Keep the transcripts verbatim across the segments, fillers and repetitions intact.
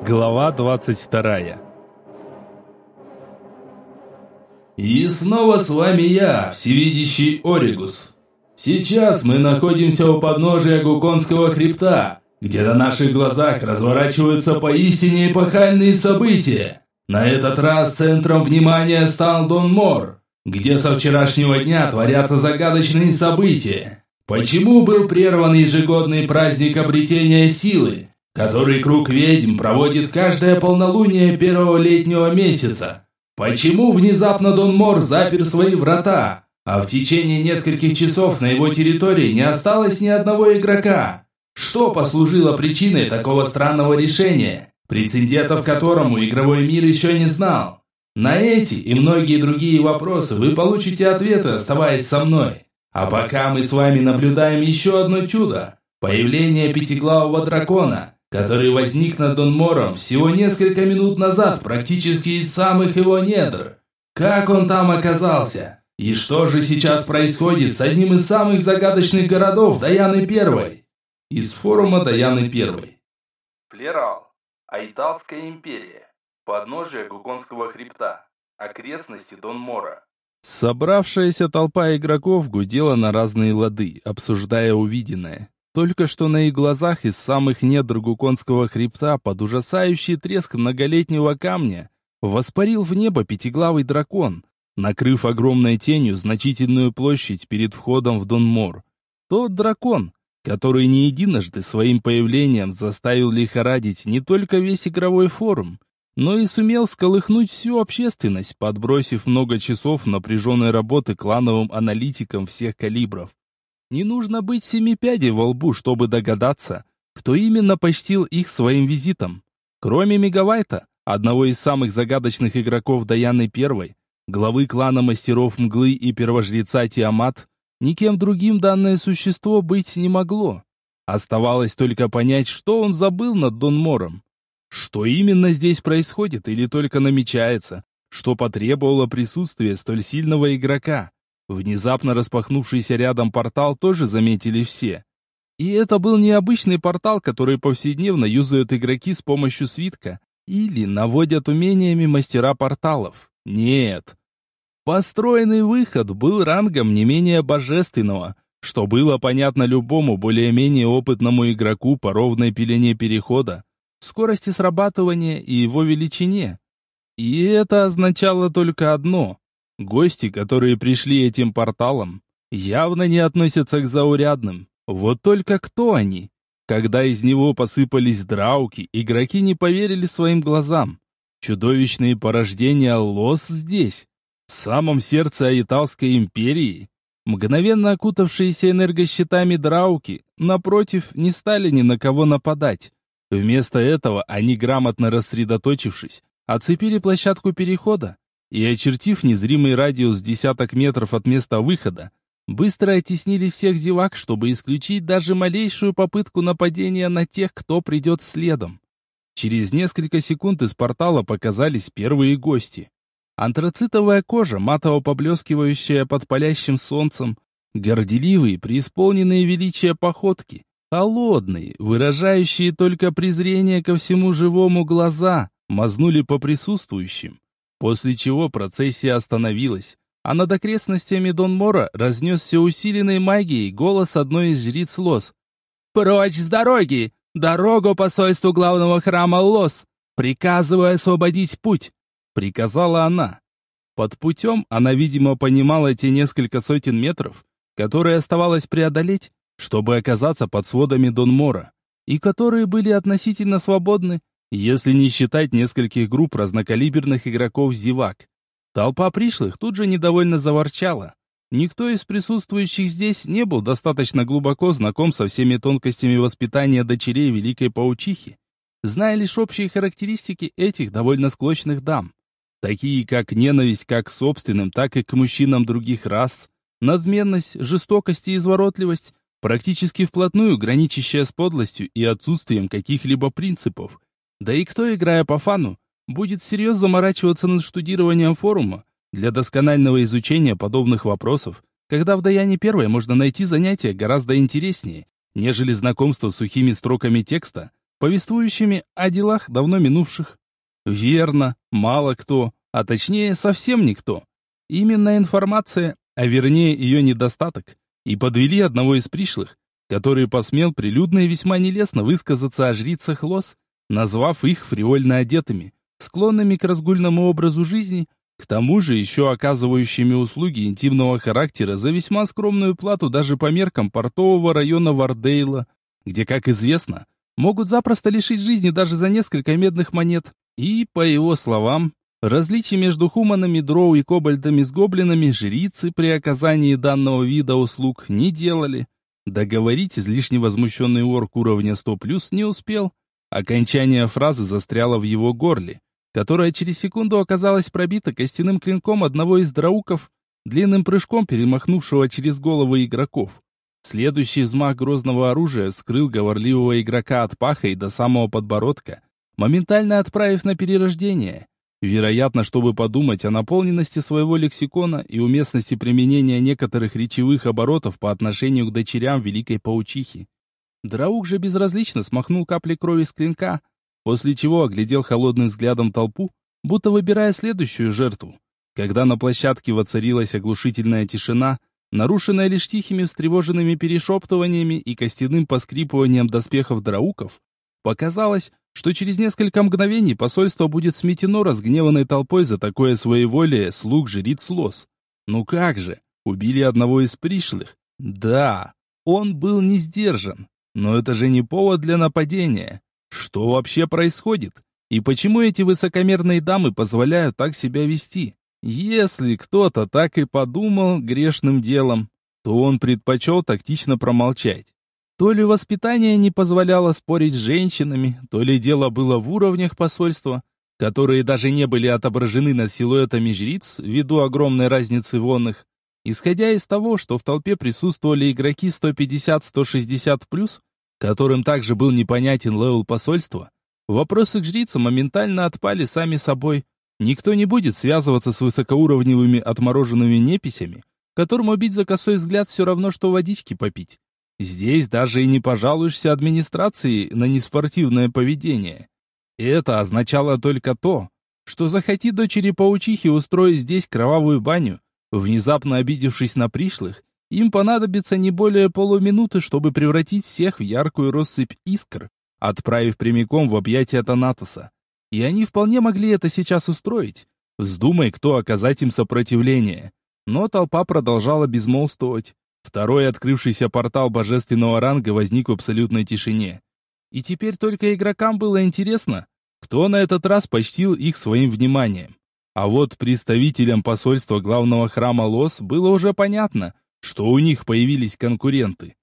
Глава двадцать вторая. И снова с вами я, всевидящий Оригус. Сейчас мы находимся у подножия Гуконского хребта, где на наших глазах разворачиваются поистине эпохальные события. На этот раз центром внимания стал Дон Мор, где со вчерашнего дня творятся загадочные события. Почему был прерван ежегодный праздник обретения силы, который круг ведьм проводит каждое полнолуние первого летнего месяца? Почему внезапно Дон Мор запер свои врата, а в течение нескольких часов на его территории не осталось ни одного игрока? Что послужило причиной такого странного решения, прецедентов которому игровой мир еще не знал? На эти и многие другие вопросы вы получите ответы, оставаясь со мной. А пока мы с вами наблюдаем еще одно чудо – появление пятиглавого дракона, который возник над Дон Мором всего несколько минут назад практически из самых его недр. Как он там оказался? И что же сейчас происходит с одним из самых загадочных городов Даяны Первой? Из форума Даяны Первой. Плерал. Айталская империя. Подножие Гуконского хребта. Окрестности Дон Мора. Собравшаяся толпа игроков гудела на разные лады, обсуждая увиденное. Только что на их глазах из самых недр Гуконского хребта под ужасающий треск многолетнего камня воспарил в небо пятиглавый дракон, накрыв огромной тенью значительную площадь перед входом в Дон Мор. Тот дракон, который не единожды своим появлением заставил лихорадить не только весь игровой форум, но и сумел всколыхнуть всю общественность, подбросив много часов напряженной работы клановым аналитикам всех калибров. Не нужно быть семи пядей во лбу, чтобы догадаться, кто именно почтил их своим визитом. Кроме Мегавайта, одного из самых загадочных игроков Даяны Первой, главы клана Мастеров Мглы и первожреца Тиамат, никем другим данное существо быть не могло. Оставалось только понять, что он забыл над Дон Мором. Что именно здесь происходит или только намечается, что потребовало присутствия столь сильного игрока. Внезапно распахнувшийся рядом портал тоже заметили все. И это был необычный портал, который повседневно юзают игроки с помощью свитка или наводят умениями мастера порталов. Нет. Построенный выход был рангом не менее божественного, что было понятно любому более-менее опытному игроку по ровной пелене перехода, скорости срабатывания и его величине. И это означало только одно. Гости, которые пришли этим порталом, явно не относятся к заурядным. Вот только кто они? Когда из него посыпались драуки, игроки не поверили своим глазам. Чудовищные порождения Лос здесь, в самом сердце Айталской империи. Мгновенно окутавшиеся энергощитами драуки, напротив, не стали ни на кого нападать. Вместо этого они, грамотно рассредоточившись, оцепили площадку перехода и, очертив незримый радиус десяток метров от места выхода, быстро оттеснили всех зевак, чтобы исключить даже малейшую попытку нападения на тех, кто придет следом. Через несколько секунд из портала показались первые гости. Антрацитовая кожа, матово поблескивающая под палящим солнцем, горделивые, преисполненные величия походки, холодные, выражающие только презрение ко всему живому глаза, мазнули по присутствующим, после чего процессия остановилась, а над окрестностями Дон Мора разнесся усиленной магией голос одной из жриц Лос. «Прочь с дороги! Дорогу посольству главного храма Лос! Приказываю освободить путь!» — приказала она. Под путем она, видимо, понимала те несколько сотен метров, которые оставалось преодолеть, чтобы оказаться под сводами Дон Мора, и которые были относительно свободны, если не считать нескольких групп разнокалиберных игроков-зевак. Толпа пришлых тут же недовольно заворчала. Никто из присутствующих здесь не был достаточно глубоко знаком со всеми тонкостями воспитания дочерей Великой Паучихи, зная лишь общие характеристики этих довольно склочных дам, такие как ненависть как к собственным, так и к мужчинам других рас, надменность, жестокость и изворотливость, практически вплотную граничащая с подлостью и отсутствием каких-либо принципов. Да и кто, играя по фану, будет всерьез заморачиваться над штудированием форума для досконального изучения подобных вопросов, когда в Даяне Первой можно найти занятия гораздо интереснее, нежели знакомство с сухими строками текста, повествующими о делах давно минувших. Верно, мало кто, а точнее совсем никто. Именно информация, а вернее ее недостаток, и подвели одного из пришлых, который посмел прилюдно и весьма нелестно высказаться о жрицах Лос, назвав их фривольно одетыми, склонными к разгульному образу жизни, к тому же еще оказывающими услуги интимного характера за весьма скромную плату даже по меркам портового района Вардейла, где, как известно, могут запросто лишить жизни даже за несколько медных монет. И, по его словам, различий между хуманами, дроу и кобальдами с гоблинами жрицы при оказании данного вида услуг не делали. Договорить излишне возмущенный орк уровня сто плюс не успел. Окончание фразы застряло в его горле, которая через секунду оказалась пробита костяным клинком одного из драуков, длинным прыжком перемахнувшего через головы игроков. Следующий взмах грозного оружия скрыл говорливого игрока от паха и до самого подбородка, моментально отправив на перерождение. Вероятно, чтобы подумать о наполненности своего лексикона и уместности применения некоторых речевых оборотов по отношению к дочерям Великой Паучихи. Драук же безразлично смахнул капли крови с клинка, после чего оглядел холодным взглядом толпу, будто выбирая следующую жертву. Когда на площадке воцарилась оглушительная тишина, нарушенная лишь тихими встревоженными перешептываниями и костяным поскрипыванием доспехов драуков, показалось, что через несколько мгновений посольство будет сметено разгневанной толпой за такое своеволие слуг жриц Лос. Ну как же, убили одного из пришлых? Да, он был не сдержан, но это же не повод для нападения. Что вообще происходит? И почему эти высокомерные дамы позволяют так себя вести? Если кто-то так и подумал грешным делом, то он предпочел тактично промолчать. То ли воспитание не позволяло спорить с женщинами, то ли дело было в уровнях посольства, которые даже не были отображены над силуэтами жриц ввиду огромной разницы в онных. Исходя из того, что в толпе присутствовали игроки сто пятьдесят — сто шестьдесят плюс, которым также был непонятен левел посольства, вопросы к жрицам моментально отпали сами собой. Никто не будет связываться с высокоуровневыми отмороженными неписями, которым убить за косой взгляд все равно, что водички попить. Здесь даже и не пожалуешься администрации на неспортивное поведение. Это означало только то, что захоти дочери паучихи устроить здесь кровавую баню, внезапно обидевшись на пришлых, им понадобится не более полуминуты, чтобы превратить всех в яркую россыпь искр, отправив прямиком в объятия Танатоса. И они вполне могли это сейчас устроить. Вздумай, кто оказать им сопротивление. Но толпа продолжала безмолвствовать. Второй открывшийся портал божественного ранга возник в абсолютной тишине. И теперь только игрокам было интересно, кто на этот раз почтил их своим вниманием. А вот представителям посольства главного храма Лос было уже понятно, что у них появились конкуренты.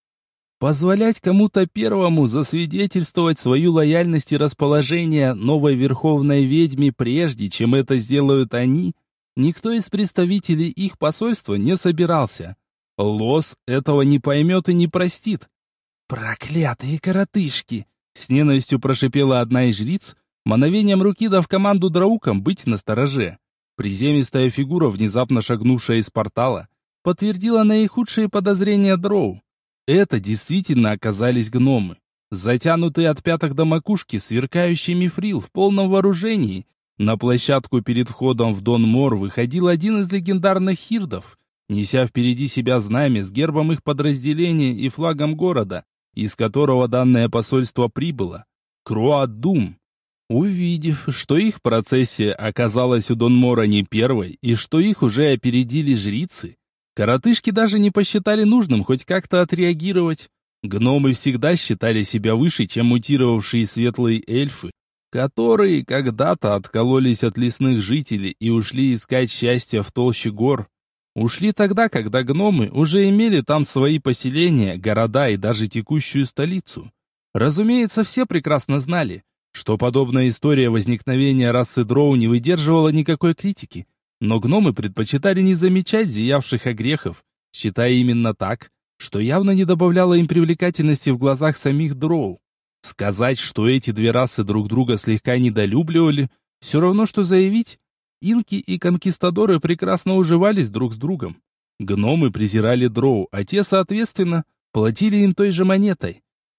Позволять кому-то первому засвидетельствовать свою лояльность и расположение новой верховной ведьме прежде, чем это сделают они, никто из представителей их посольства не собирался. Лос этого не поймет и не простит. «Проклятые коротышки!» — с ненавистью прошипела одна из жриц, мановением руки дав команду драукам быть настороже. Приземистая фигура, внезапно шагнувшая из портала, подтвердила наихудшие подозрения дроу. Это действительно оказались гномы. Затянутые от пяток до макушки, сверкающий мифрил в полном вооружении, на площадку перед входом в Дон Мор выходил один из легендарных хирдов, неся впереди себя знамя с гербом их подразделения и флагом города, из которого данное посольство прибыло. Круаддум. Увидев, что их процессия оказалась у Дон Мора не первой, и что их уже опередили жрицы, коротышки даже не посчитали нужным хоть как-то отреагировать. Гномы всегда считали себя выше, чем мутировавшие светлые эльфы, которые когда-то откололись от лесных жителей и ушли искать счастья в толще гор. Ушли тогда, когда гномы уже имели там свои поселения, города и даже текущую столицу. Разумеется, все прекрасно знали, что подобная история возникновения расы дроу не выдерживала никакой критики, но гномы предпочитали не замечать зиявших огрехов, считая именно так, что явно не добавляло им привлекательности в глазах самих дроу. Сказать, что эти две расы друг друга слегка недолюбливали, все равно, что заявить, инки и конкистадоры прекрасно уживались друг с другом. Гномы презирали дроу, а те, соответственно, платили им той же монетой.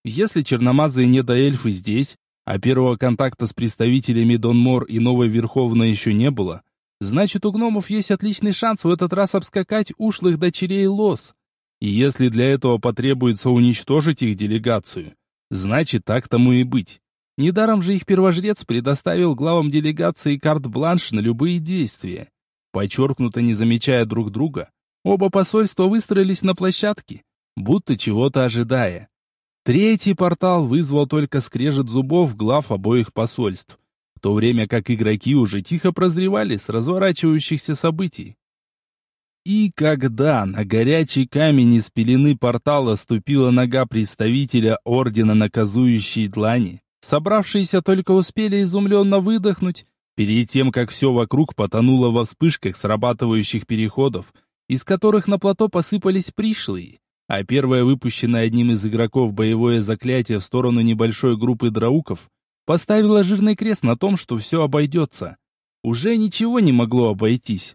Если черномазые недоэльфы здесь, а первого контакта с представителями Донмор и Новой Верховной еще не было, значит, у гномов есть отличный шанс в этот раз обскакать ушлых дочерей Лос. И если для этого потребуется уничтожить их делегацию, значит, так тому и быть. Недаром же их первожрец предоставил главам делегации карт-бланш на любые действия. Подчеркнуто не замечая друг друга, оба посольства выстроились на площадке, будто чего-то ожидая. Третий портал вызвал только скрежет зубов глав обоих посольств, в то время как игроки уже тихо прозревали с разворачивающихся событий. И когда на горячий камень из пелены портала ступила нога представителя Ордена Наказующей Длани, собравшиеся только успели изумленно выдохнуть, перед тем, как все вокруг потонуло во вспышках срабатывающих переходов, из которых на плато посыпались пришлые, а первое выпущенное одним из игроков боевое заклятие в сторону небольшой группы драуков поставило жирный крест на том, что все обойдется. Уже ничего не могло обойтись.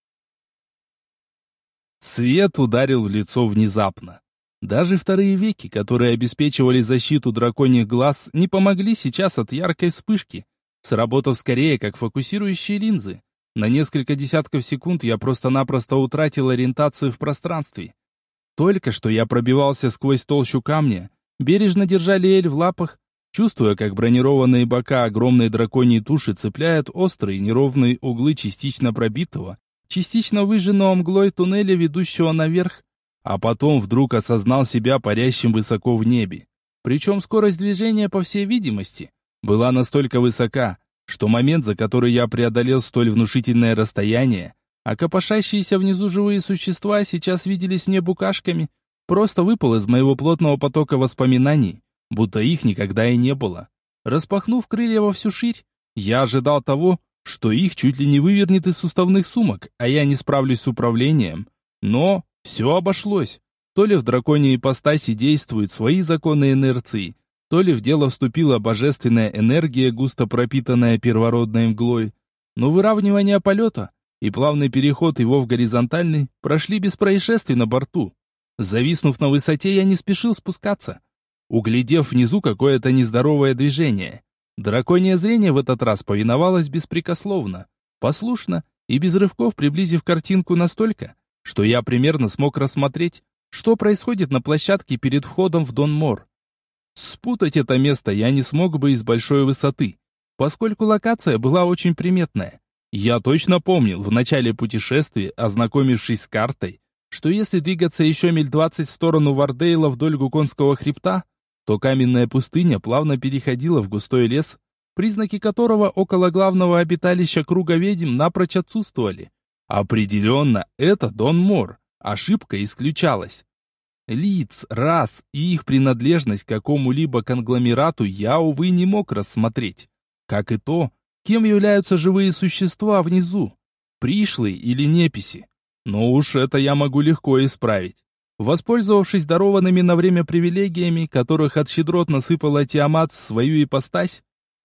Свет ударил в лицо внезапно. Даже вторые веки, которые обеспечивали защиту драконьих глаз, не помогли сейчас от яркой вспышки, сработав скорее как фокусирующие линзы. На несколько десятков секунд я просто-напросто утратил ориентацию в пространстве. Только что я пробивался сквозь толщу камня, бережно держали Эль в лапах, чувствуя, как бронированные бока огромной драконьей туши цепляют острые неровные углы частично пробитого, частично выжженного мглой туннеля, ведущего наверх, а потом вдруг осознал себя парящим высоко в небе. Причем скорость движения, по всей видимости, была настолько высока, что момент, за который я преодолел столь внушительное расстояние, а копошащиеся внизу живые существа сейчас виделись мне букашками, просто выпал из моего плотного потока воспоминаний, будто их никогда и не было. Распахнув крылья во всю ширь, я ожидал того, что их чуть ли не вывернет из суставных сумок, а я не справлюсь с управлением. Но все обошлось. То ли в драконьей ипостаси действуют свои законы инерции, то ли в дело вступила божественная энергия, густо пропитанная первородной мглой. Но выравнивание полета и плавный переход его в горизонтальный прошли без происшествий на борту. Зависнув на высоте, я не спешил спускаться, углядев внизу какое-то нездоровое движение. Драконье зрение в этот раз повиновалось беспрекословно, послушно и без рывков, приблизив картинку настолько, что я примерно смог рассмотреть, что происходит на площадке перед входом в Донмор. Спутать это место я не смог бы из большой высоты, поскольку локация была очень приметная. Я точно помнил в начале путешествия, ознакомившись с картой, что если двигаться еще миль двадцать в сторону Вардейла вдоль Гуконского хребта, то каменная пустыня плавно переходила в густой лес, признаки которого около главного обиталища круга ведьм напрочь отсутствовали. Определенно, это Донмор. Ошибка исключалась. Лиц, рас и их принадлежность к какому-либо конгломерату я, увы, не мог рассмотреть. Как и то, кем являются живые существа внизу, пришлые или неписи. Но уж это я могу легко исправить, воспользовавшись дарованными на время привилегиями, которых от щедрот насыпала Тиамат в свою ипостась.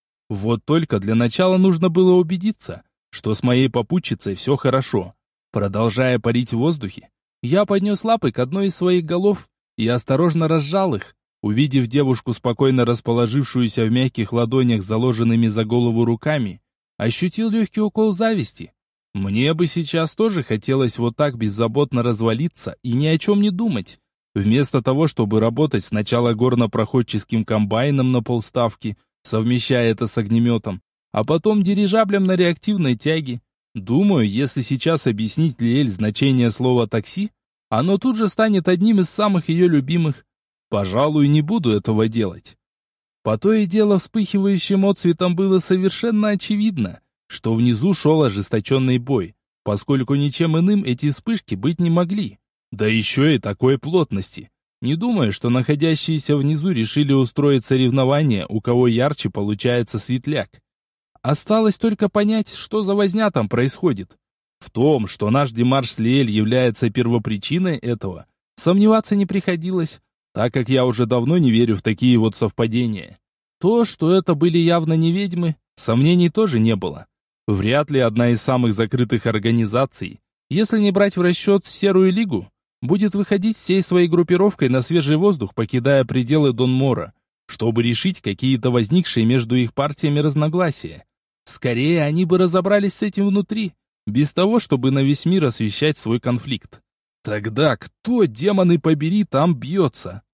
Вот только для начала нужно было убедиться, что с моей попутчицей все хорошо. Продолжая парить в воздухе, я поднес лапы к одной из своих голов и осторожно разжал их, увидев девушку, спокойно расположившуюся в мягких ладонях с заложенными за голову руками, ощутил легкий укол зависти. Мне бы сейчас тоже хотелось вот так беззаботно развалиться и ни о чем не думать, вместо того, чтобы работать сначала горнопроходческим комбайном на полставки, совмещая это с огнеметом, а потом дирижаблем на реактивной тяге. Думаю, если сейчас объяснить Лиэль значение слова «такси», оно тут же станет одним из самых ее любимых. Пожалуй, не буду этого делать. По то и дело вспыхивающим отцветом было совершенно очевидно, что внизу шел ожесточенный бой, поскольку ничем иным эти вспышки быть не могли. Да еще и такой плотности. Не думаю, что находящиеся внизу решили устроить соревнование, у кого ярче получается светляк. Осталось только понять, что за возня там происходит. В том, что наш демарш с Лиэль является первопричиной этого, сомневаться не приходилось, так как я уже давно не верю в такие вот совпадения. То, что это были явно не ведьмы, сомнений тоже не было. Вряд ли одна из самых закрытых организаций, если не брать в расчет Серую Лигу, будет выходить всей своей группировкой на свежий воздух, покидая пределы Донмора, чтобы решить какие-то возникшие между их партиями разногласия. Скорее, они бы разобрались с этим внутри, без того, чтобы на весь мир освещать свой конфликт. Тогда кто, демоны побери, там бьется?